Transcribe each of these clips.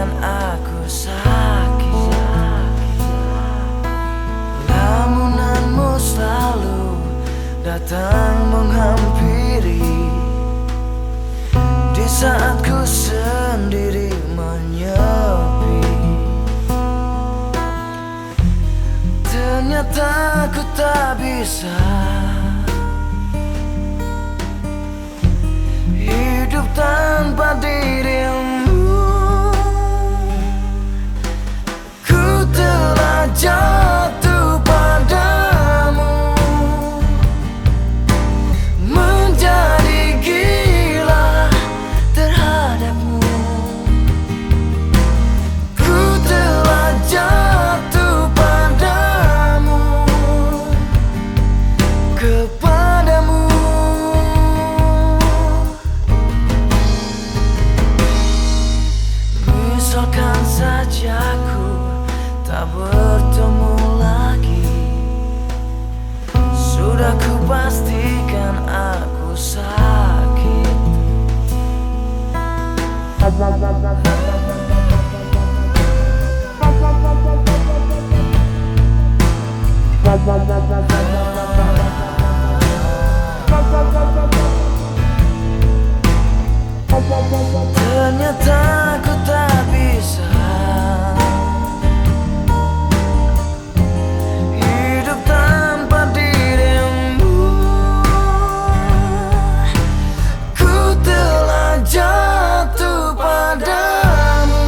aku sakit. Lamunanmu selalu datang menghampiri di saat ku sendiri menyepi. Ternyata ku tak bisa hidup tanpa dirimu. Ku telah jatuh padamu, menjadi gila terhadapmu. Ku telah jatuh padamu, kepadamu. Misalkan saja ku tak bertemu lagi, sudah ku pastikan aku sakit. Ternyata ku tak bisa hidup tanpa dirimu. Ku telah jatuh padamu,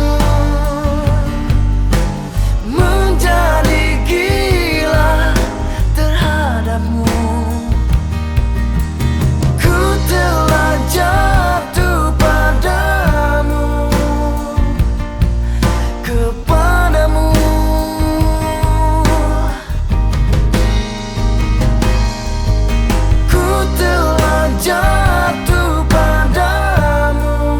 menjadi gila terhadapmu. Ku telah jatuh padamu, kepadamu. Ku telah jatuh padamu,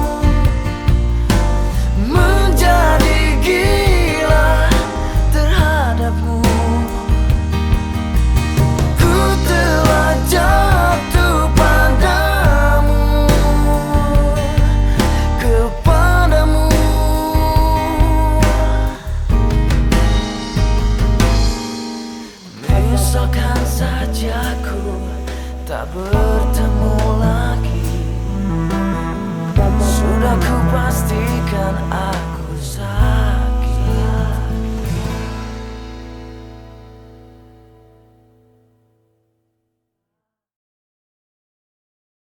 menjadi gila terhadapmu. Ku telah jatuh padamu, kepadamu. Misalkan saja ku tak bertemu lagi, sudah ku pastikan